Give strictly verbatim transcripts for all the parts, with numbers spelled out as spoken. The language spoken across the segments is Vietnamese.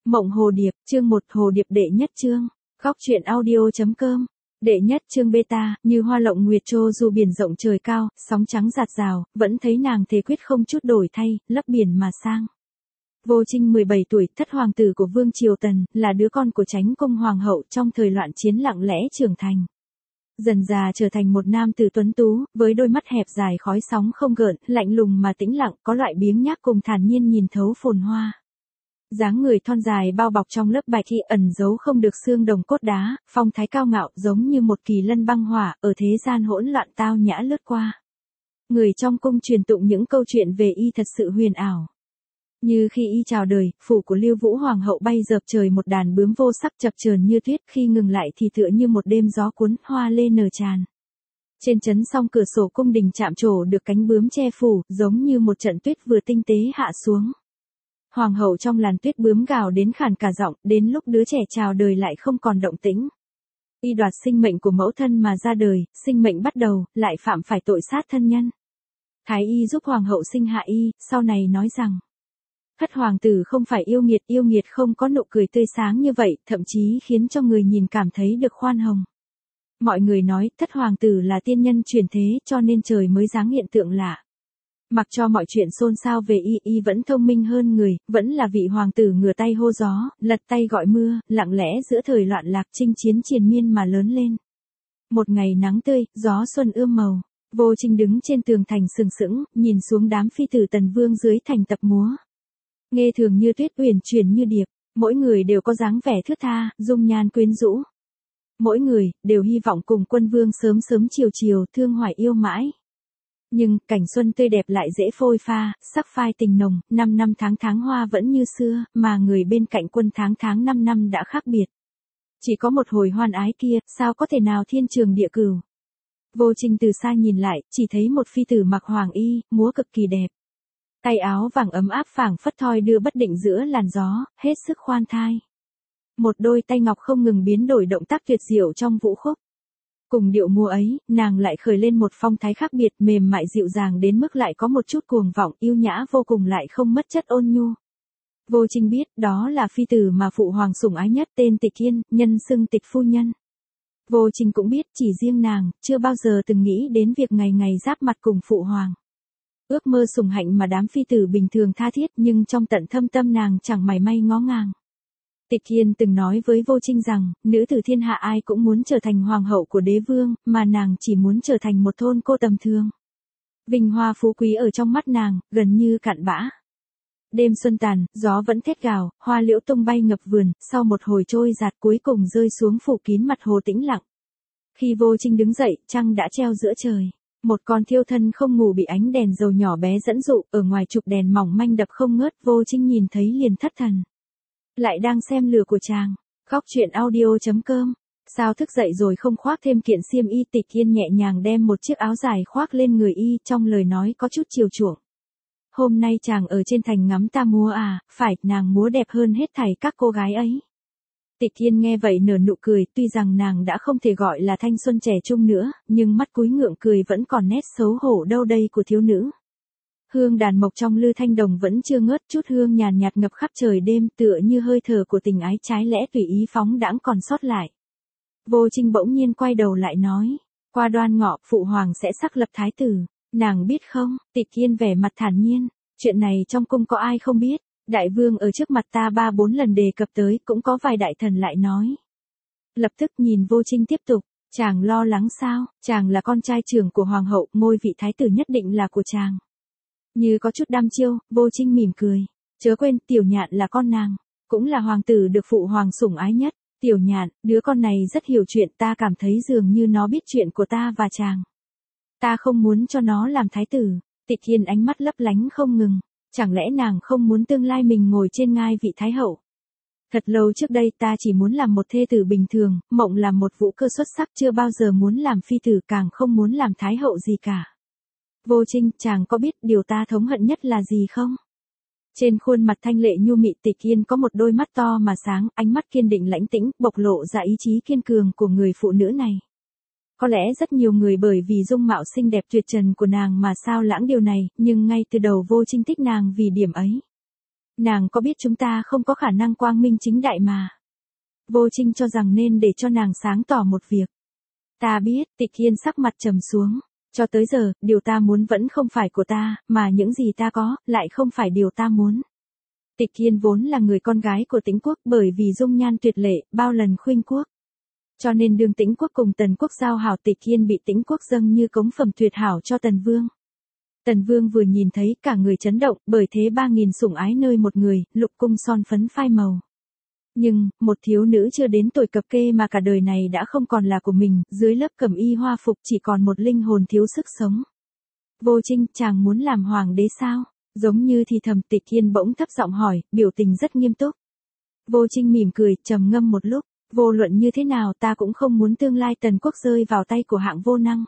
Mộng Hồ Điệp, chương một Hồ Điệp đệ nhất chương. Góc truyện audio chấm com. Đệ nhất chương beta, như hoa lộng nguyệt trô du biển rộng trời cao, sóng trắng rạt rào, vẫn thấy nàng thề quyết không chút đổi thay, lấp biển mà sang. Vô Trinh mười bảy tuổi, thất hoàng tử của Vương Triều Tần, là đứa con của Chánh Công Hoàng hậu trong thời loạn chiến lặng lẽ trưởng thành. Dần già trở thành một nam tử tuấn tú, với đôi mắt hẹp dài khói sóng không gợn, lạnh lùng mà tĩnh lặng, có loại biếng nhác cùng thản nhiên nhìn thấu phồn hoa. Dáng người thon dài bao bọc trong lớp bạch y ẩn giấu không được xương đồng cốt đá, phong thái cao ngạo giống như một kỳ lân băng hỏa, ở thế gian hỗn loạn tao nhã lướt qua. Người trong cung truyền tụng những câu chuyện về y thật sự huyền ảo. Như khi y chào đời, phủ của Lưu Vũ Hoàng hậu bay dợp trời một đàn bướm vô sắc chập chờn như tuyết, khi ngừng lại thì tựa như một đêm gió cuốn, hoa lê nở tràn. Trên trấn song cửa sổ cung đình chạm trổ được cánh bướm che phủ, giống như một trận tuyết vừa tinh tế hạ xuống. Hoàng hậu trong làn tuyết bướm gào đến khàn cả giọng, đến lúc đứa trẻ chào đời lại không còn động tĩnh. Y đoạt sinh mệnh của mẫu thân mà ra đời, sinh mệnh bắt đầu, lại phạm phải tội sát thân nhân. Thái y giúp hoàng hậu sinh hạ y, sau này nói rằng, thất hoàng tử không phải yêu nghiệt, yêu nghiệt không có nụ cười tươi sáng như vậy, thậm chí khiến cho người nhìn cảm thấy được khoan hồng. Mọi người nói, thất hoàng tử là tiên nhân truyền thế, cho nên trời mới giáng hiện tượng lạ. Mặc cho mọi chuyện xôn xao về y, y vẫn thông minh hơn người, vẫn là vị hoàng tử ngửa tay hô gió, lật tay gọi mưa, lặng lẽ giữa thời loạn lạc chinh chiến triền miên mà lớn lên. Một ngày nắng tươi, gió xuân ươm màu, Vô Trinh đứng trên tường thành sừng sững, nhìn xuống đám phi tử Tần Vương dưới thành tập múa. Nghe thường như tuyết, uyển chuyển như điệp, mỗi người đều có dáng vẻ thướt tha, dung nhan quyến rũ. Mỗi người đều hy vọng cùng quân vương sớm sớm chiều chiều, thương hoài yêu mãi. Nhưng, cảnh xuân tươi đẹp lại dễ phôi pha, sắc phai tình nồng, năm năm tháng tháng hoa vẫn như xưa, mà người bên cạnh quân tháng tháng năm năm đã khác biệt. Chỉ có một hồi hoan ái kia, sao có thể nào thiên trường địa cửu. Vô Trinh từ xa nhìn lại, chỉ thấy một phi tử mặc hoàng y, múa cực kỳ đẹp. Tay áo vàng ấm áp phảng phất thoi đưa bất định giữa làn gió, hết sức khoan thai. Một đôi tay ngọc không ngừng biến đổi động tác tuyệt diệu trong vũ khúc. Cùng điệu múa ấy, nàng lại khởi lên một phong thái khác biệt, mềm mại dịu dàng đến mức lại có một chút cuồng vọng, yêu nhã vô cùng lại không mất chất ôn nhu. Vô Trinh biết, đó là phi tử mà phụ hoàng sủng ái nhất, tên Tịch Hiên, nhân xưng Tịch phu nhân. Vô Trinh cũng biết, chỉ riêng nàng, chưa bao giờ từng nghĩ đến việc ngày ngày giáp mặt cùng phụ hoàng. Ước mơ sủng hạnh mà đám phi tử bình thường tha thiết, nhưng trong tận thâm tâm nàng chẳng mảy may ngó ngàng. Tịch Hiên từng nói với Vô Trinh rằng, nữ tử thiên hạ ai cũng muốn trở thành hoàng hậu của đế vương, mà nàng chỉ muốn trở thành một thôn cô tầm thường. Vinh hoa phú quý ở trong mắt nàng, gần như cạn bã. Đêm xuân tàn, gió vẫn thét gào, hoa liễu tung bay ngập vườn, sau một hồi trôi giạt cuối cùng rơi xuống phủ kín mặt hồ tĩnh lặng. Khi Vô Trinh đứng dậy, trăng đã treo giữa trời. Một con thiêu thân không ngủ bị ánh đèn dầu nhỏ bé dẫn dụ, ở ngoài trục đèn mỏng manh đập không ngớt, Vô Trinh nhìn thấy liền thất thần. Lại đang xem lửa của chàng. Góc truyện audio chấm com. Sao thức dậy rồi không khoác thêm kiện xiêm y. Tịch Hiên nhẹ nhàng đem một chiếc áo dài khoác lên người y, trong lời nói có chút chiều chuộng. Hôm nay chàng ở trên thành ngắm ta múa à, phải, nàng múa đẹp hơn hết thảy các cô gái ấy. Tịch Hiên nghe vậy nở nụ cười, tuy rằng nàng đã không thể gọi là thanh xuân trẻ trung nữa, nhưng mắt cúi ngượng cười vẫn còn nét xấu hổ đâu đây của thiếu nữ. Hương đàn mộc trong lư thanh đồng vẫn chưa ngớt, chút hương nhàn nhạt ngập khắp trời đêm, tựa như hơi thở của tình ái trái lẽ tùy ý phóng đãng còn sót lại. Vô Trinh bỗng nhiên quay đầu lại nói, qua đoan ngọ, phụ hoàng sẽ sắc lập thái tử, nàng biết không? Tịch Hiên vẻ mặt thản nhiên, chuyện này trong cung có ai không biết, đại vương ở trước mặt ta ba bốn lần đề cập tới, cũng có vài đại thần lại nói. Lập tức nhìn Vô Trinh tiếp tục, chàng lo lắng sao, chàng là con trai trưởng của hoàng hậu, ngôi vị thái tử nhất định là của chàng. Như có chút đăm chiêu, Vô Trinh mỉm cười. Chớ quên, Tiểu Nhạn là con nàng, cũng là hoàng tử được phụ hoàng sủng ái nhất. Tiểu Nhạn, đứa con này rất hiểu chuyện, ta cảm thấy dường như nó biết chuyện của ta và chàng. Ta không muốn cho nó làm thái tử. Tịch Hiên ánh mắt lấp lánh không ngừng. Chẳng lẽ nàng không muốn tương lai mình ngồi trên ngai vị thái hậu? Thật lâu trước đây ta chỉ muốn làm một thê tử bình thường, mộng làm một vũ cơ xuất sắc, chưa bao giờ muốn làm phi tử, càng không muốn làm thái hậu gì cả. Vô Trinh, chàng có biết điều ta thống hận nhất là gì không? Trên khuôn mặt thanh lệ nhu mị Tịch Hiên có một đôi mắt to mà sáng, ánh mắt kiên định lãnh tĩnh, bộc lộ ra ý chí kiên cường của người phụ nữ này. Có lẽ rất nhiều người bởi vì dung mạo xinh đẹp tuyệt trần của nàng mà sao lãng điều này, nhưng ngay từ đầu Vô Trinh thích nàng vì điểm ấy. Nàng có biết chúng ta không có khả năng quang minh chính đại mà. Vô Trinh cho rằng nên để cho nàng sáng tỏ một việc. Ta biết, Tịch Hiên sắc mặt trầm xuống. Cho tới giờ, điều ta muốn vẫn không phải của ta, mà những gì ta có, lại không phải điều ta muốn. Tịch Hiên vốn là người con gái của Tĩnh Quốc bởi vì dung nhan tuyệt lệ, bao lần khuynh quốc. Cho nên đường Tĩnh Quốc cùng Tần Quốc giao hảo, Tịch Hiên bị Tĩnh Quốc dâng như cống phẩm tuyệt hảo cho Tần Vương. Tần Vương vừa nhìn thấy cả người chấn động, bởi thế ba nghìn sủng ái nơi một người, lục cung son phấn phai màu. Nhưng, một thiếu nữ chưa đến tuổi cập kê mà cả đời này đã không còn là của mình, dưới lớp cẩm y hoa phục chỉ còn một linh hồn thiếu sức sống. Vô Trinh, chàng muốn làm hoàng đế sao? Giống như thì thầm, Tịch Hiên bỗng thấp giọng hỏi, biểu tình rất nghiêm túc. Vô Trinh mỉm cười, trầm ngâm một lúc, vô luận như thế nào ta cũng không muốn tương lai Tần Quốc rơi vào tay của hạng vô năng.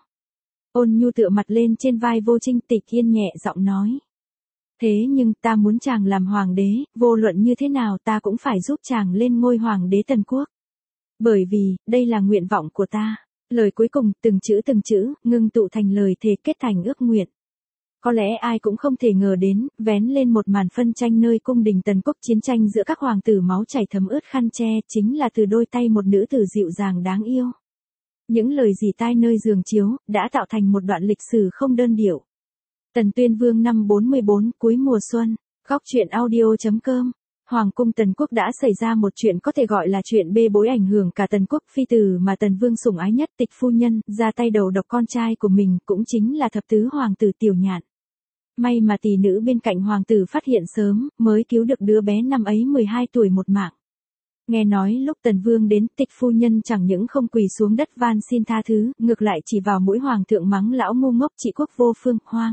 Ôn nhu tựa mặt lên trên vai Vô Trinh, Tịch Hiên nhẹ giọng nói. Thế nhưng ta muốn chàng làm hoàng đế, vô luận như thế nào ta cũng phải giúp chàng lên ngôi hoàng đế Tần Quốc. Bởi vì, đây là nguyện vọng của ta. Lời cuối cùng, từng chữ từng chữ, ngưng tụ thành lời thề kết thành ước nguyện. Có lẽ ai cũng không thể ngờ đến, vén lên một màn phân tranh nơi cung đình Tần Quốc, chiến tranh giữa các hoàng tử máu chảy thấm ướt khăn che, chính là từ đôi tay một nữ tử dịu dàng đáng yêu. Những lời dì tai nơi giường chiếu, đã tạo thành một đoạn lịch sử không đơn điệu. Tần Tuyên Vương năm bốn mươi bốn, cuối mùa xuân, góc truyện audio chấm com. Hoàng cung Tần Quốc đã xảy ra một chuyện có thể gọi là chuyện bê bối ảnh hưởng cả Tần Quốc. Phi tử mà Tần Vương sủng ái nhất, Tịch phu nhân, ra tay đầu độc con trai của mình, cũng chính là thập tứ hoàng tử Tiểu Nhạn. May mà tỷ nữ bên cạnh hoàng tử phát hiện sớm, mới cứu được đứa bé năm ấy mười hai tuổi một mạng. Nghe nói lúc Tần Vương đến, Tịch phu nhân chẳng những không quỳ xuống đất van xin tha thứ, ngược lại chỉ vào mũi hoàng thượng mắng lão ngu ngốc, trị quốc vô phương, hoang.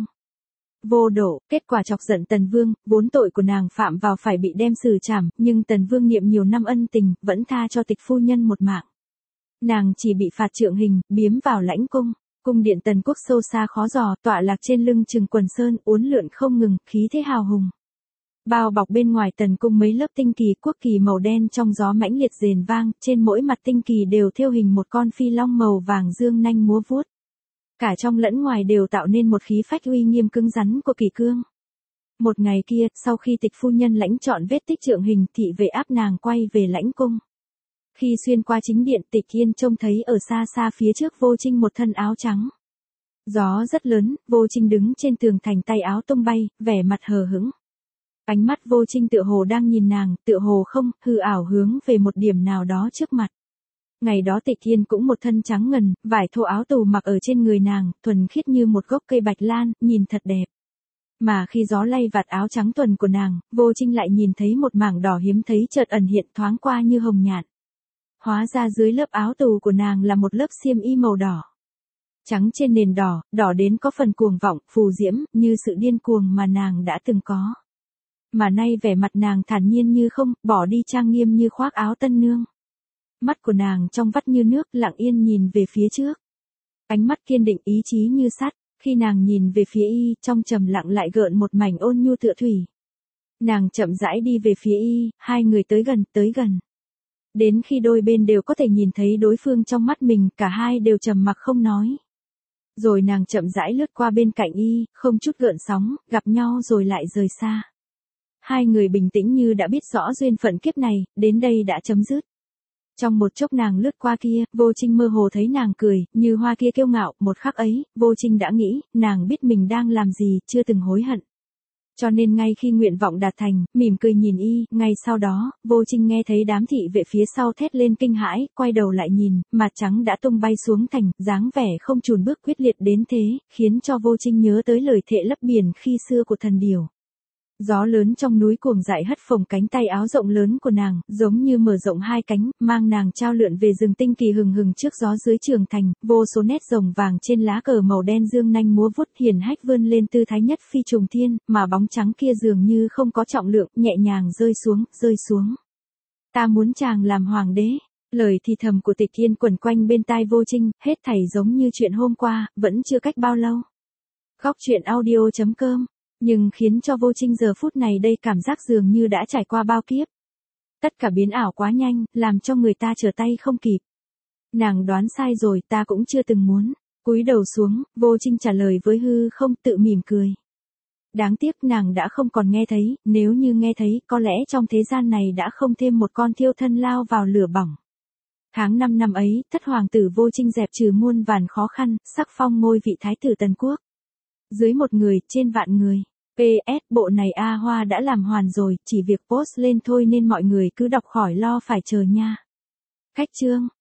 Vô độ, kết quả chọc giận Tần Vương, vốn tội của nàng phạm vào phải bị đem xử trảm, nhưng Tần Vương niệm nhiều năm ân tình, vẫn tha cho Tịch phu nhân một mạng. Nàng chỉ bị phạt trượng hình, biếm vào lãnh cung. Cung điện Tần Quốc sâu xa khó dò, tọa lạc trên lưng chừng quần sơn, uốn lượn không ngừng, khí thế hào hùng. Bao bọc bên ngoài Tần cung mấy lớp tinh kỳ, quốc kỳ màu đen trong gió mãnh liệt rền vang, trên mỗi mặt tinh kỳ đều thêu hình một con phi long màu vàng dương nanh múa vuốt. Cả trong lẫn ngoài đều tạo nên một khí phách uy nghiêm cứng rắn của kỳ cương. Một ngày kia, sau khi Tịch phu nhân lãnh trọn vết tích trượng hình, thị vệ áp nàng quay về lãnh cung. Khi xuyên qua chính điện, Tịch Hiên trông thấy ở xa xa phía trước Vô Trinh một thân áo trắng. Gió rất lớn, Vô Trinh đứng trên tường thành, tay áo tung bay, vẻ mặt hờ hững. Ánh mắt Vô Trinh tựa hồ đang nhìn nàng, tựa hồ không, hư ảo hướng về một điểm nào đó trước mặt. Ngày đó Tịch Hiên cũng một thân trắng ngần, vải thô áo tù mặc ở trên người nàng, thuần khiết như một gốc cây bạch lan, nhìn thật đẹp. Mà khi gió lay vạt áo trắng tuần của nàng, Vô Trinh lại nhìn thấy một mảng đỏ hiếm thấy chợt ẩn hiện thoáng qua như hồng nhạn. Hóa ra dưới lớp áo tù của nàng là một lớp xiêm y màu đỏ. Trắng trên nền đỏ, đỏ đến có phần cuồng vọng, phù diễm, như sự điên cuồng mà nàng đã từng có. Mà nay vẻ mặt nàng thản nhiên như không, bỏ đi trang nghiêm như khoác áo tân nương. Mắt của nàng trong vắt như nước, lặng yên nhìn về phía trước. Ánh mắt kiên định, ý chí như sắt, khi nàng nhìn về phía y, trong trầm lặng lại gợn một mảnh ôn nhu tựa thủy. Nàng chậm rãi đi về phía y, hai người tới gần, tới gần. Đến khi đôi bên đều có thể nhìn thấy đối phương trong mắt mình, cả hai đều trầm mặc không nói. Rồi nàng chậm rãi lướt qua bên cạnh y, không chút gợn sóng, gặp nhau rồi lại rời xa. Hai người bình tĩnh như đã biết rõ duyên phận kiếp này, đến đây đã chấm dứt. Trong một chốc nàng lướt qua kia, Vô Trinh mơ hồ thấy nàng cười, như hoa kia kiêu ngạo, một khắc ấy, Vô Trinh đã nghĩ, nàng biết mình đang làm gì, chưa từng hối hận. Cho nên ngay khi nguyện vọng đạt thành, mỉm cười nhìn y, ngay sau đó, Vô Trinh nghe thấy đám thị vệ phía sau thét lên kinh hãi, quay đầu lại nhìn, mặt trắng đã tung bay xuống thành, dáng vẻ không chùn bước quyết liệt đến thế, khiến cho Vô Trinh nhớ tới lời thệ lấp biển khi xưa của thần điểu. Gió lớn trong núi cuồng dại hất phồng cánh tay áo rộng lớn của nàng, giống như mở rộng hai cánh, mang nàng trao lượn về rừng tinh kỳ hừng hừng trước gió dưới trường thành, vô số nét rồng vàng trên lá cờ màu đen dương nanh múa vuốt, hiển hách vươn lên tư thái nhất phi trùng thiên, mà bóng trắng kia dường như không có trọng lượng, nhẹ nhàng rơi xuống, rơi xuống. Ta muốn chàng làm hoàng đế. Lời thì thầm của Tịch Hiên quẩn quanh bên tai Vô Trinh, hết thảy giống như chuyện hôm qua, vẫn chưa cách bao lâu. Góc truyện audio chấm com. Nhưng khiến cho Vô Trinh giờ phút này đây cảm giác dường như đã trải qua bao kiếp. Tất cả biến ảo quá nhanh, làm cho người ta trở tay không kịp. Nàng đoán sai rồi, ta cũng chưa từng muốn. Cúi đầu xuống, Vô Trinh trả lời với hư không, tự mỉm cười. Đáng tiếc nàng đã không còn nghe thấy, nếu như nghe thấy, có lẽ trong thế gian này đã không thêm một con thiêu thân lao vào lửa bỏng. Tháng năm năm ấy, thất hoàng tử Vô Trinh dẹp trừ muôn vàn khó khăn, sắc phong ngôi vị thái tử Tần Quốc. Dưới một người, trên vạn người. pê ét bộ này A Hoa đã làm hoàn rồi, chỉ việc post lên thôi nên mọi người cứ đọc khỏi lo phải chờ nha. Khách chương.